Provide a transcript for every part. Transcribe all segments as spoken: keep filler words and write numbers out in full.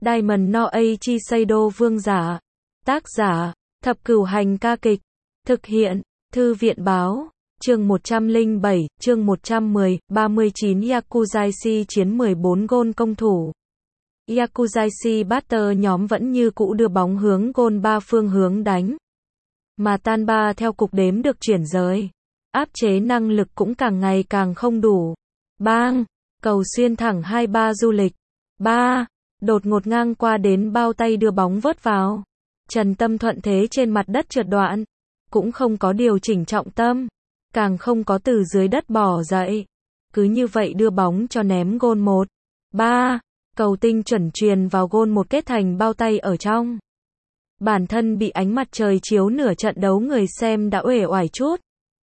Diamond no Eiichi Seido vương giả. Tác giả, Thập Cửu Hành ca kịch. Thực hiện, Thư viện báo. Chương một trăm lẻ bảy, chương một trăm mười, ba mươi chín Yakuzaishi chiến mười bốn gôn công thủ. Yakuzaishi Butter nhóm vẫn như cũ đưa bóng hướng gôn ba phương hướng đánh. Mà Tanba theo cục đếm được chuyển rời. Áp chế năng lực cũng càng ngày càng không đủ. Bang! Cầu xuyên thẳng hai ba du lịch. Ba! Đột ngột ngang qua đến bao tay đưa bóng vớt vào. Trần Tâm thuận thế trên mặt đất trượt đoạn. Cũng không có điều chỉnh trọng tâm. Càng không có từ dưới đất bỏ dậy. Cứ như vậy đưa bóng cho ném gôn một. Ba! Cầu tinh chuẩn truyền vào gôn một kết thành bao tay ở trong. Bản thân bị ánh mặt trời chiếu nửa trận đấu người xem đã uể oải chút.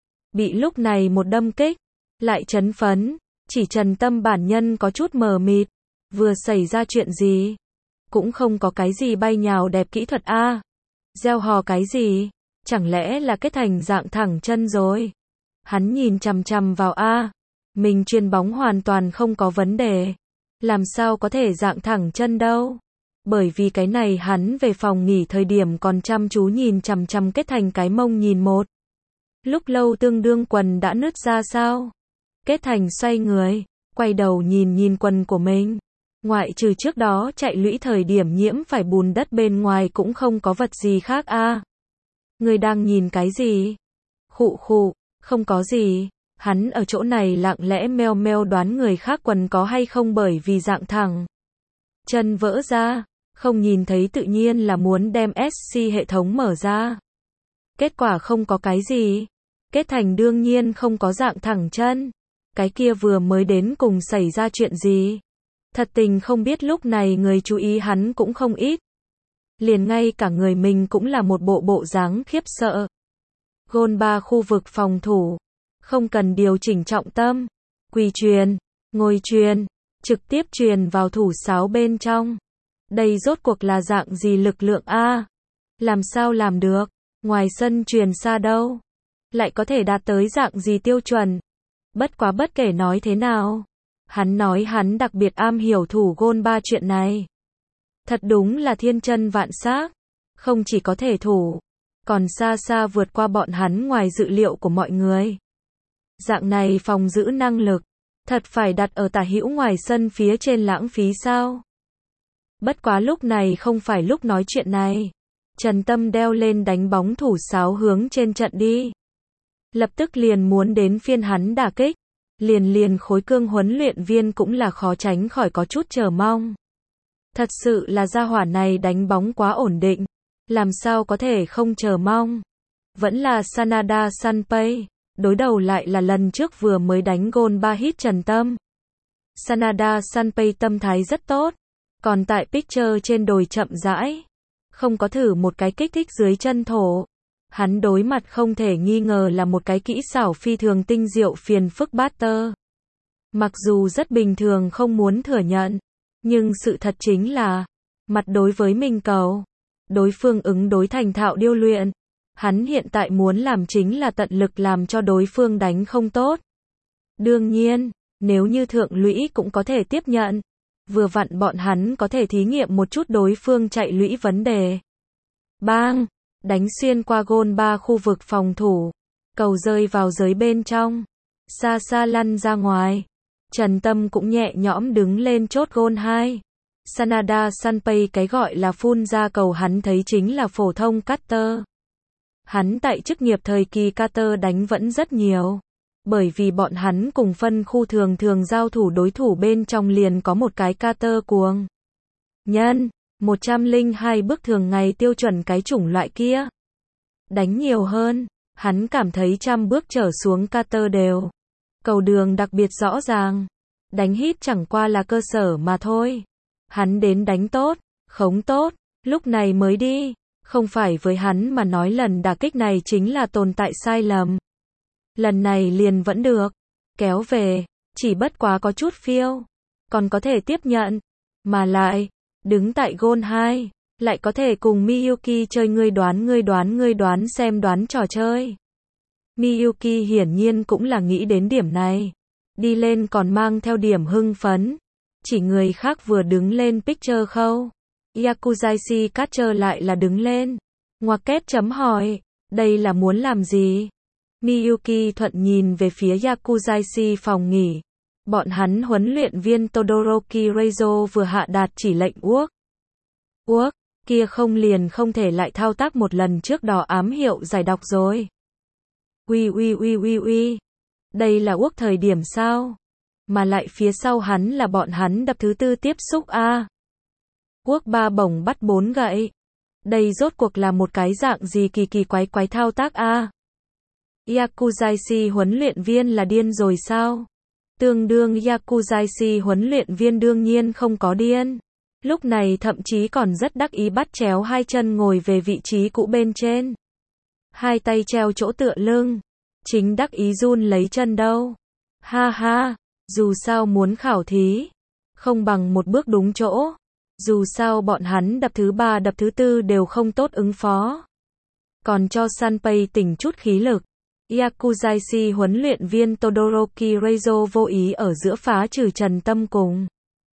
Bị lúc này một đâm kích. Lại chấn phấn. Chỉ Trần Tâm bản nhân có chút mờ mịt. Vừa xảy ra chuyện gì? Cũng không có cái gì bay nhào đẹp kỹ thuật a. À. Gieo hò cái gì? Chẳng lẽ là kết thành dạng thẳng chân rồi? Hắn nhìn chằm chằm vào a. À. Mình chuyền bóng hoàn toàn không có vấn đề. Làm sao có thể dạng thẳng chân đâu? Bởi vì cái này hắn về phòng nghỉ thời điểm còn chăm chú nhìn chằm chằm kết thành cái mông nhìn một. Lúc lâu tương đương quần đã nứt ra sao? Kết thành xoay người, quay đầu nhìn nhìn quần của mình. Ngoại trừ trước đó chạy lũy thời điểm nhiễm phải bùn đất bên ngoài cũng không có vật gì khác a. À. Người đang nhìn cái gì? Khụ khụ, không có gì. Hắn ở chỗ này lặng lẽ meo meo đoán người khác quần có hay không bởi vì dạng thẳng. Chân vỡ ra, không nhìn thấy tự nhiên là muốn đem ét xê hệ thống mở ra. Kết quả không có cái gì. Kết thành đương nhiên không có dạng thẳng chân. Cái kia vừa mới đến cùng xảy ra chuyện gì? Thật tình không biết lúc này người chú ý hắn cũng không ít. Liền ngay cả người mình cũng là một bộ bộ dáng khiếp sợ. Gôn ba khu vực phòng thủ. Không cần điều chỉnh trọng tâm. Quỳ truyền, ngồi truyền, trực tiếp truyền vào thủ sáo bên trong. Đây rốt cuộc là dạng gì lực lượng a? À? Làm sao làm được? Ngoài sân truyền xa đâu? Lại có thể đạt tới dạng gì tiêu chuẩn? Bất quá bất kể nói thế nào. Hắn nói hắn đặc biệt am hiểu thủ gôn ba chuyện này. Thật đúng là thiên chân vạn xác. Không chỉ có thể thủ. Còn xa xa vượt qua bọn hắn ngoài dự liệu của mọi người. Dạng này phòng giữ năng lực. Thật phải đặt ở tả hữu ngoài sân phía trên lãng phí sao? Bất quá lúc này không phải lúc nói chuyện này. Trần Tâm đeo lên đánh bóng thủ sáo hướng trên trận đi. Lập tức liền muốn đến phiên hắn đả kích. Liền liền khối cương huấn luyện viên cũng là khó tránh khỏi có chút chờ mong. Thật sự là gia hỏa này đánh bóng quá ổn định. Làm sao có thể không chờ mong. Vẫn là Sanada Sanpei. Đối đầu lại là lần trước vừa mới đánh gôn ba hit Trần Tâm. Sanada Sanpei tâm thái rất tốt. Còn tại picture trên đồi chậm rãi. Không có thử một cái kích thích dưới chân thổ. Hắn đối mặt không thể nghi ngờ là một cái kỹ xảo phi thường tinh diệu phiền phức Butter. Mặc dù rất bình thường không muốn thừa nhận. Nhưng sự thật chính là. Mặt đối với mình cầu. Đối phương ứng đối thành thạo điêu luyện. Hắn hiện tại muốn làm chính là tận lực làm cho đối phương đánh không tốt. Đương nhiên, nếu như thượng lũy cũng có thể tiếp nhận. Vừa vặn bọn hắn có thể thí nghiệm một chút đối phương chạy lũy vấn đề. Bang! Đánh xuyên qua gôn ba khu vực phòng thủ. Cầu rơi vào giới bên trong. Xa xa lăn ra ngoài. Trần Tâm cũng nhẹ nhõm đứng lên chốt gôn hai. Sanada Sanpei cái gọi là phun ra cầu hắn thấy chính là phổ thông cutter. Hắn tại chức nghiệp thời kỳ cutter đánh vẫn rất nhiều. Bởi vì bọn hắn cùng phân khu thường thường giao thủ đối thủ bên trong liền có một cái cutter cuồng. Nhân, một trăm lẻ hai bước thường ngày tiêu chuẩn cái chủng loại kia. Đánh nhiều hơn, hắn cảm thấy trăm bước trở xuống cutter đều. Cầu đường đặc biệt rõ ràng. Đánh hit chẳng qua là cơ sở mà thôi. Hắn đến đánh tốt, khống tốt, lúc này mới đi. Không phải với hắn mà nói lần đả kích này chính là tồn tại sai lầm. Lần này liền vẫn được. Kéo về, chỉ bất quá có chút phiêu. Còn có thể tiếp nhận. Mà lại, đứng tại gôn hai, lại có thể cùng Miyuki chơi ngươi đoán ngươi đoán ngươi đoán xem đoán trò chơi. Miyuki hiển nhiên cũng là nghĩ đến điểm này. Đi lên còn mang theo điểm hưng phấn. Chỉ người khác vừa đứng lên picture khâu. Yakuzashi Catcher lại là đứng lên. Ngoặc kép chấm hỏi, đây là muốn làm gì? Miyuki Thuận nhìn về phía Yakuzashi phòng nghỉ. Bọn hắn huấn luyện viên Todoroki Reizo vừa hạ đạt chỉ lệnh uốc. Uốc, kia không liền không thể lại thao tác một lần trước đó ám hiệu giải đọc rồi. Ui ui ui ui ui. Đây là uốc thời điểm sao? Mà lại phía sau hắn là bọn hắn đập thứ tư tiếp xúc a. À. Uốc ba bổng bắt bốn gậy. Đây rốt cuộc là một cái dạng gì kỳ kỳ quái quái thao tác a. À. Yakuzashi huấn luyện viên là điên rồi sao? Tương đương Yakuzashi huấn luyện viên đương nhiên không có điên. Lúc này thậm chí còn rất đắc ý bắt chéo hai chân ngồi về vị trí cũ bên trên. Hai tay treo chỗ tựa lưng. Chính đắc ý run lấy chân đâu. Ha ha, dù sao muốn khảo thí. Không bằng một bước đúng chỗ. Dù sao bọn hắn đập thứ ba đập thứ tư đều không tốt ứng phó. Còn cho Sanpei tỉnh chút khí lực. Yakuzashi huấn luyện viên Todoroki Reizo vô ý ở giữa phá trừ Trần Tâm cùng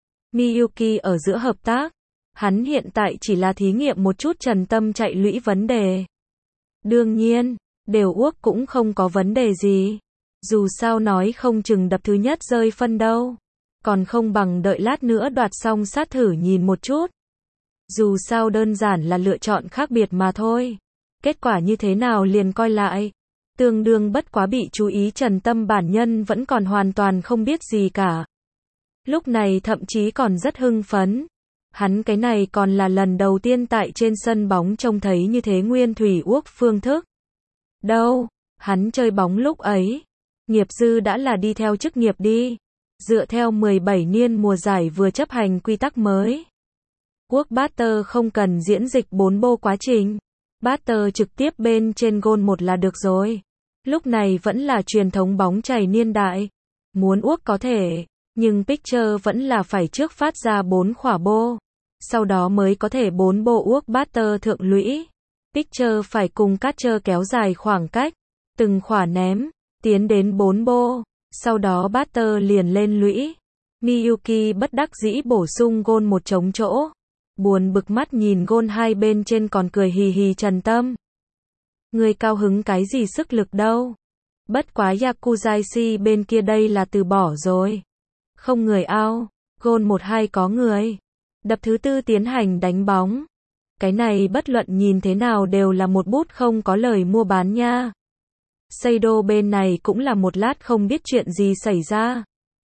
Miyuki ở giữa hợp tác. Hắn hiện tại chỉ là thí nghiệm một chút Trần Tâm chạy lũy vấn đề. Đương nhiên, đều uốc cũng không có vấn đề gì. Dù sao nói không chừng đập thứ nhất rơi phân đâu. Còn không bằng đợi lát nữa đoạt xong sát thử nhìn một chút. Dù sao đơn giản là lựa chọn khác biệt mà thôi. Kết quả như thế nào liền coi lại. Tương đương bất quá bị chú ý Trần Tâm bản nhân vẫn còn hoàn toàn không biết gì cả. Lúc này thậm chí còn rất hưng phấn. Hắn cái này còn là lần đầu tiên tại trên sân bóng trông thấy như thế nguyên thủy uốc phương thức. Đâu, hắn chơi bóng lúc ấy. Nghiệp dư đã là đi theo chức nghiệp đi. Dựa theo mười bảy niên mùa giải vừa chấp hành quy tắc mới. Quốc batter không cần diễn dịch bốn bô quá trình. Batter trực tiếp bên trên gôn một là được rồi. Lúc này vẫn là truyền thống bóng chày niên đại. Muốn uốc có thể, nhưng pitcher vẫn là phải trước phát ra bốn khỏa bô. Sau đó mới có thể bốn bô uốc batter thượng lũy. Pitcher phải cùng catcher kéo dài khoảng cách. Từng khỏa ném, tiến đến bốn bô. Sau đó batter liền lên lũy. Miyuki bất đắc dĩ bổ sung gôn một trống chỗ. Buồn bực mắt nhìn gôn hai bên trên còn cười hì hì Trần Tâm. Người cao hứng cái gì sức lực đâu. Bất quá Yakuzashi bên kia đây là từ bỏ rồi. Không người ao, gôn một hai có người. Đập thứ tư tiến hành đánh bóng. Cái này bất luận nhìn thế nào đều là một bút không có lời mua bán nha. Seido bên này cũng là một lát không biết chuyện gì xảy ra.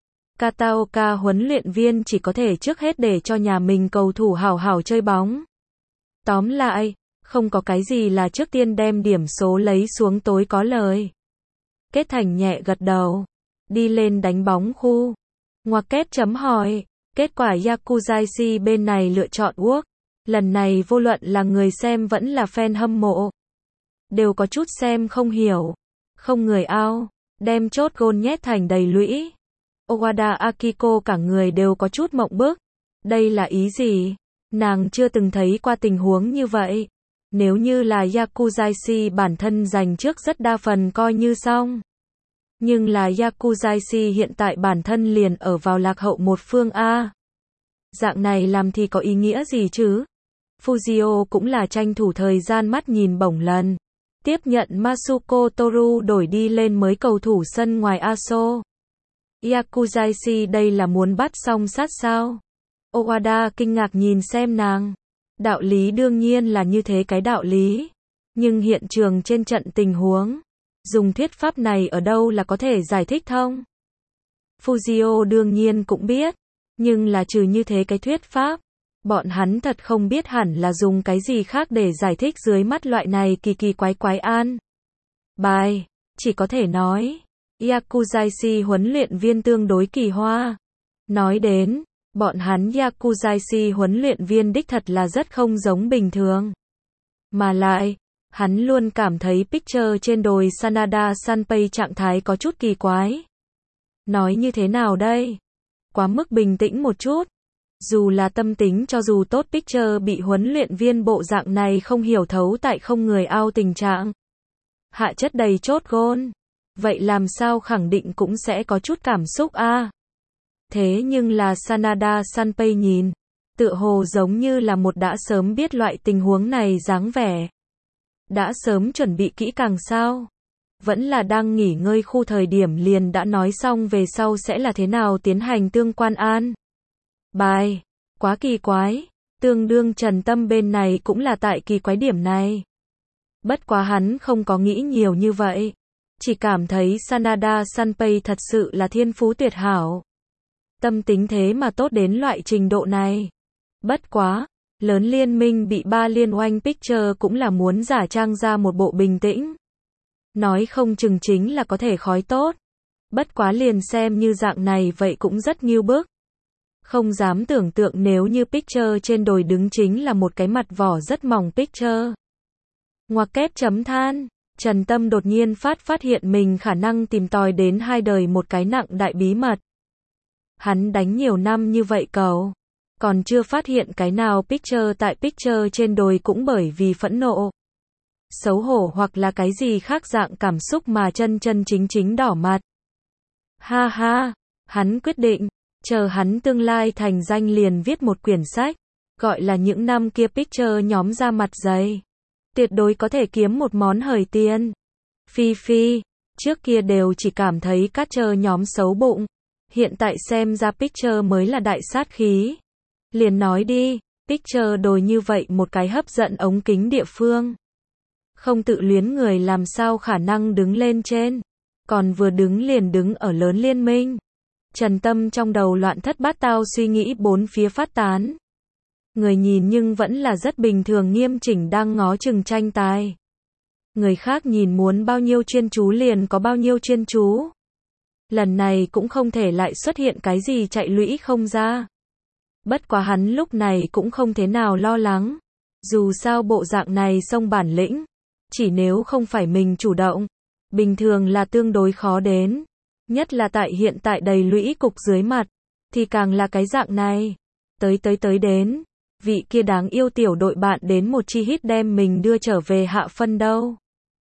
Kataoka huấn luyện viên chỉ có thể trước hết để cho nhà mình cầu thủ hảo hảo chơi bóng. Tóm lại, không có cái gì là trước tiên đem điểm số lấy xuống tối có lời. Kết Thành nhẹ gật đầu. Đi lên đánh bóng khu. Ngoặc kép chấm hỏi. Kết quả Yakuzashi bên này lựa chọn uốc. Lần này vô luận là người xem vẫn là fan hâm mộ. Đều có chút xem không hiểu. Không người ao. Đem chốt gôn nhét thành đầy lũy. Owada Akiko cả người đều có chút mộng bức. Đây là ý gì? Nàng chưa từng thấy qua tình huống như vậy. Nếu như là Yakuzashi bản thân giành trước rất đa phần coi như xong. Nhưng là Yakuzashi hiện tại bản thân liền ở vào lạc hậu một phương A. Dạng này làm thì có ý nghĩa gì chứ? Fujio cũng là tranh thủ thời gian mắt nhìn bổng lần. Tiếp nhận Masuko Toru đổi đi lên mới cầu thủ sân ngoài Aso. Yakuzashi đây là muốn bắt song sát sao? Owada kinh ngạc nhìn xem nàng. Đạo lý đương nhiên là như thế cái đạo lý. Nhưng hiện trường trên trận tình huống. Dùng thuyết pháp này ở đâu là có thể giải thích thông? Fujio đương nhiên cũng biết. Nhưng là trừ như thế cái thuyết pháp. Bọn hắn thật không biết hẳn là dùng cái gì khác để giải thích dưới mắt loại này kỳ kỳ quái quái an. Bài. Chỉ có thể nói. Yakuzashi huấn luyện viên tương đối kỳ hoa. Nói đến. Bọn hắn Yakuzashi huấn luyện viên đích thật là rất không giống bình thường. Mà lại, hắn luôn cảm thấy pitcher trên đồi Sanada Sanpei trạng thái có chút kỳ quái. Nói như thế nào đây? Quá mức bình tĩnh một chút. Dù là tâm tính cho dù tốt pitcher bị huấn luyện viên bộ dạng này không hiểu thấu tại không người ao tình trạng. Hạ chất đầy chốt gôn. Vậy làm sao khẳng định cũng sẽ có chút cảm xúc a. À? Thế nhưng là Sanada Sanpei nhìn, tựa hồ giống như là một đã sớm biết loại tình huống này dáng vẻ. Đã sớm chuẩn bị kỹ càng sao? Vẫn là đang nghỉ ngơi khu thời điểm liền đã nói xong về sau sẽ là thế nào tiến hành tương quan an. Bài, quá kỳ quái, tương đương Trần Tâm bên này cũng là tại kỳ quái điểm này. Bất quá hắn không có nghĩ nhiều như vậy, chỉ cảm thấy Sanada Sanpei thật sự là thiên phú tuyệt hảo. Tâm tính thế mà tốt đến loại trình độ này. Bất quá, lớn liên minh bị ba liên oanh Picture cũng là muốn giả trang ra một bộ bình tĩnh. Nói không chừng chính là có thể khói tốt. Bất quá liền xem như dạng này vậy cũng rất nghiêu bức. Không dám tưởng tượng nếu như Picture trên đồi đứng chính là một cái mặt vỏ rất mỏng Picture. Ngoặc kép chấm than, Trần Tâm đột nhiên phát phát hiện mình khả năng tìm tòi đến hai đời một cái nặng đại bí mật. Hắn đánh nhiều năm như vậy cầu, còn chưa phát hiện cái nào Picture tại Picture trên đồi cũng bởi vì phẫn nộ, xấu hổ hoặc là cái gì khác dạng cảm xúc mà chân chân chính chính đỏ mặt. Ha ha, hắn quyết định, chờ hắn tương lai thành danh liền viết một quyển sách, gọi là những năm kia Picture nhóm ra mặt dày. Tuyệt đối có thể kiếm một món hời tiền. Phi phi, trước kia đều chỉ cảm thấy Catcher nhóm xấu bụng, hiện tại xem ra Picture mới là đại sát khí. Liền nói đi, Picture đồi như vậy một cái hấp dẫn ống kính địa phương. Không tự luyến người làm sao khả năng đứng lên trên, còn vừa đứng liền đứng ở lớn liên minh. Trần Tâm trong đầu loạn thất bát tao suy nghĩ bốn phía phát tán. Người nhìn nhưng vẫn là rất bình thường nghiêm chỉnh đang ngó chừng tranh tài. Người khác nhìn muốn bao nhiêu chuyên chú liền có bao nhiêu chuyên chú. Lần này cũng không thể lại xuất hiện cái gì chạy lũy không ra. Bất quá hắn lúc này cũng không thế nào lo lắng. Dù sao bộ dạng này xông bản lĩnh, chỉ nếu không phải mình chủ động, bình thường là tương đối khó đến. Nhất là tại hiện tại đầy lũy cục dưới mặt, thì càng là cái dạng này. Tới tới tới đến, vị kia đáng yêu tiểu đội bạn đến một chi hit đem mình đưa trở về hạ phân đâu.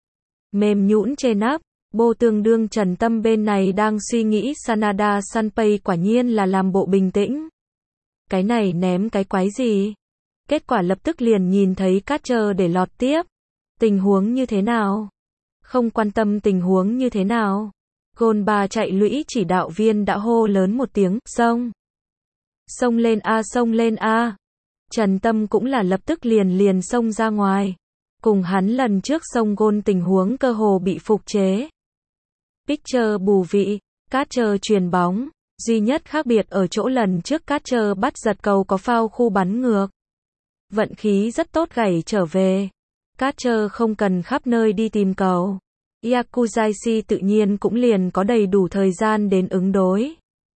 Mềm nhũn trên áp, bô tương đương Trần Tâm bên này đang suy nghĩ Sanada Sanpei quả nhiên là làm bộ bình tĩnh. Cái này ném cái quái gì? Kết quả lập tức liền nhìn thấy Catcher để lọt tiếp. Tình huống như thế nào? Không quan tâm tình huống như thế nào. Gôn ba chạy lũy chỉ đạo viên đã hô lớn một tiếng, xông. Xông lên a xông lên a. Trần Tâm cũng là lập tức liền liền xông ra ngoài. Cùng hắn lần trước xông gôn tình huống cơ hồ bị phục chế. Picture bù vị, Catcher truyền bóng. Duy nhất khác biệt ở chỗ lần trước Catcher bắt giật cầu có phao khu bắn ngược. Vận khí rất tốt gảy trở về. Catcher không cần khắp nơi đi tìm cầu. Yakuzashi tự nhiên cũng liền có đầy đủ thời gian đến ứng đối.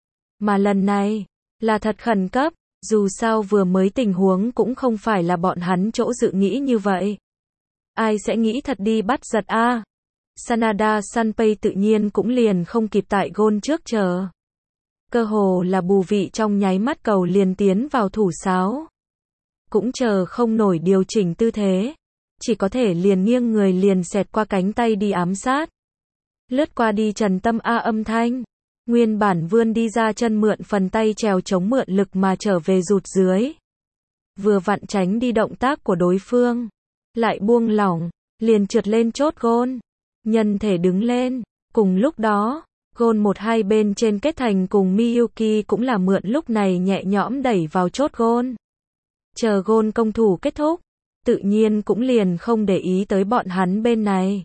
Mà lần này, là thật khẩn cấp, dù sao vừa mới tình huống cũng không phải là bọn hắn chỗ dự nghĩ như vậy. Ai sẽ nghĩ thật đi bắt giật a? À? Sanada Sanpei tự nhiên cũng liền không kịp tại gôn trước chờ. Cơ hồ là bù vị trong nháy mắt cầu liền tiến vào thủ sáo. Cũng chờ không nổi điều chỉnh tư thế. Chỉ có thể liền nghiêng người liền xẹt qua cánh tay đi ám sát. Lướt qua đi Trần Tâm a âm thanh. Nguyên bản vươn đi ra chân mượn phần tay trèo chống mượn lực mà trở về rụt dưới. Vừa vặn tránh đi động tác của đối phương. Lại buông lỏng, liền trượt lên chốt gôn. Nhân thể đứng lên. Cùng lúc đó, gôn một hai bên trên kết thành cùng Miyuki cũng là mượn lúc này nhẹ nhõm đẩy vào chốt gôn. Chờ gôn công thủ kết thúc. Tự nhiên cũng liền không để ý tới bọn hắn bên này.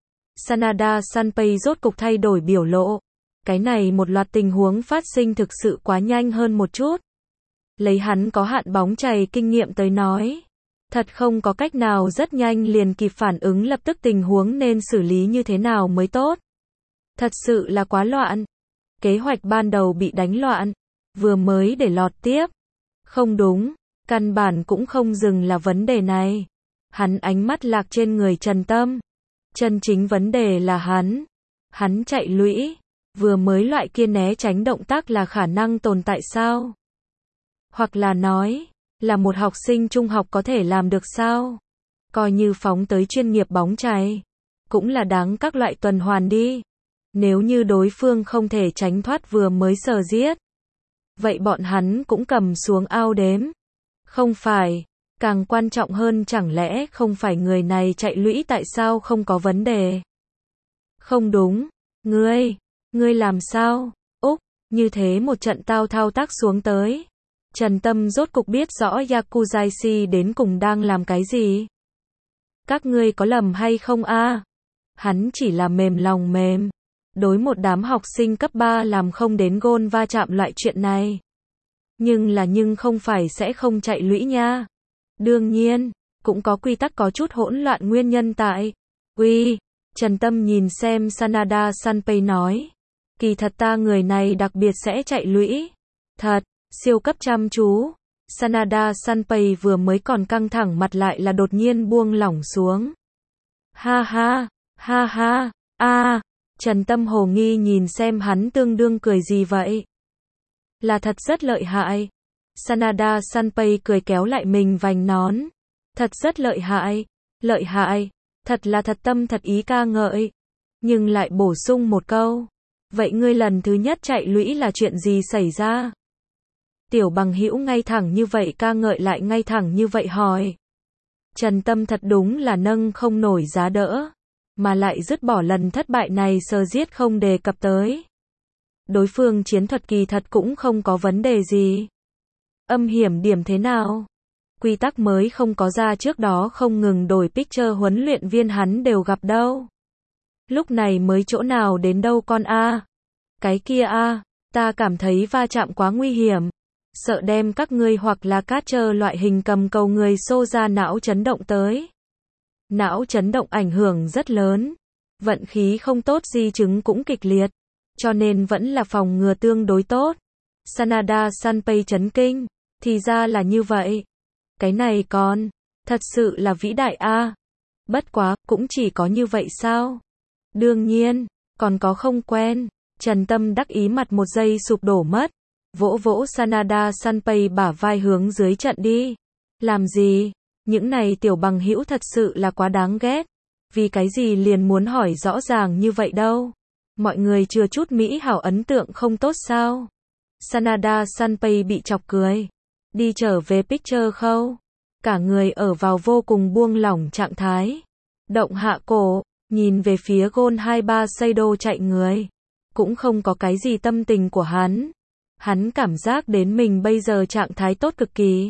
Sanada Sanpei rốt cục thay đổi biểu lộ. Cái này một loạt tình huống phát sinh thực sự quá nhanh hơn một chút. Lấy hắn có hạn bóng chày kinh nghiệm tới nói. Thật không có cách nào rất nhanh liền kịp phản ứng lập tức tình huống nên xử lý như thế nào mới tốt. Thật sự là quá loạn. Kế hoạch ban đầu bị đánh loạn. Vừa mới để lọt tiếp. Không đúng. Căn bản cũng không dừng là vấn đề này. Hắn ánh mắt lạc trên người Trần Tâm. Chân chính vấn đề là hắn. Hắn chạy lũy. Vừa mới loại kia né tránh động tác là khả năng tồn tại sao? Hoặc là nói, là một học sinh trung học có thể làm được sao? Coi như phóng tới chuyên nghiệp bóng chày. Cũng là đáng các loại tuần hoàn đi. Nếu như đối phương không thể tránh thoát vừa mới sờ giết. Vậy bọn hắn cũng cầm xuống ao đếm. Không phải, càng quan trọng hơn chẳng lẽ không phải người này chạy lũy tại sao không có vấn đề? Không đúng, ngươi, ngươi làm sao? Úc, như thế một trận tao thao tác xuống tới. Trần Tâm rốt cục biết rõ Yakuzaishi đến cùng đang làm cái gì. Các ngươi có lầm hay không a? Hắn chỉ là mềm lòng mềm. Đối một đám học sinh cấp ba làm không đến gôn va chạm loại chuyện này. Nhưng là nhưng không phải sẽ không chạy lũy nha. Đương nhiên, cũng có quy tắc có chút hỗn loạn nguyên nhân tại. Uy, Trần Tâm nhìn xem Sanada Sanpei nói. Kỳ thật ta người này đặc biệt sẽ chạy lũy. Thật, siêu cấp chăm chú. Sanada Sanpei vừa mới còn căng thẳng mặt lại là đột nhiên buông lỏng xuống. Ha ha, ha ha, a. Trần Tâm hồ nghi nhìn xem hắn tương đương cười gì vậy. Là thật rất lợi hại. Sanada Sanpei cười kéo lại mình vành nón. Thật rất lợi hại, lợi hại, thật là thật tâm thật ý ca ngợi. Nhưng lại bổ sung một câu. Vậy ngươi lần thứ nhất chạy lũy là chuyện gì xảy ra? Tiểu bằng hữu ngay thẳng như vậy ca ngợi lại ngay thẳng như vậy hỏi. Trần Tâm thật đúng là nâng không nổi giá đỡ. Mà lại dứt bỏ lần thất bại này sờ giết không đề cập tới. Đối phương chiến thuật kỳ thật cũng không có vấn đề gì. Âm hiểm điểm thế nào? Quy tắc mới không có ra trước đó không ngừng đổi picture huấn luyện viên hắn đều gặp đâu. Lúc này mới chỗ nào đến đâu con a. Cái kia a, ta cảm thấy va chạm quá nguy hiểm. Sợ đem các ngươi hoặc là catcher loại hình cầm cầu người xô ra não chấn động tới. Não chấn động ảnh hưởng rất lớn. Vận khí không tốt di chứng cũng kịch liệt. Cho nên vẫn là phòng ngừa tương đối tốt. Sanada Sanpei chấn kinh. Thì ra là như vậy. Cái này còn, thật sự là vĩ đại a. Bất quá, cũng chỉ có như vậy sao? Đương nhiên, còn có không quen. Trần Tâm đắc ý mặt một giây sụp đổ mất. Vỗ vỗ Sanada Sanpei bả vai hướng dưới trận đi. Làm gì? Những này tiểu bằng hữu thật sự là quá đáng ghét. Vì cái gì liền muốn hỏi rõ ràng như vậy đâu? Mọi người chưa chút mỹ hảo ấn tượng không tốt sao? Sanada Sanpei bị chọc cười. Đi trở về picture khâu. Cả người ở vào vô cùng buông lỏng trạng thái. Động hạ cổ, nhìn về phía gôn hai ba Seido chạy người. Cũng không có cái gì tâm tình của hắn. Hắn cảm giác đến mình bây giờ trạng thái tốt cực kỳ.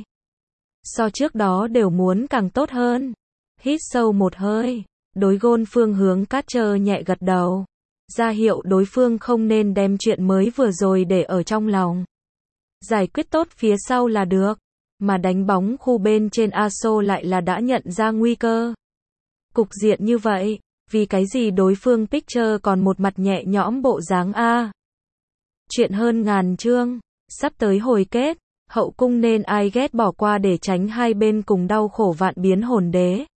So trước đó đều muốn càng tốt hơn. Hít sâu một hơi. Đối gôn phương hướng catcher nhẹ gật đầu. Ra hiệu đối phương không nên đem chuyện mới vừa rồi để ở trong lòng. Giải quyết tốt phía sau là được. Mà đánh bóng khu bên trên Aso lại là đã nhận ra nguy cơ. Cục diện như vậy, vì cái gì đối phương pitcher còn một mặt nhẹ nhõm bộ dáng a. Chuyện hơn ngàn chương, sắp tới hồi kết, hậu cung nên ai ghét bỏ qua để tránh hai bên cùng đau khổ vạn biến hồn đế.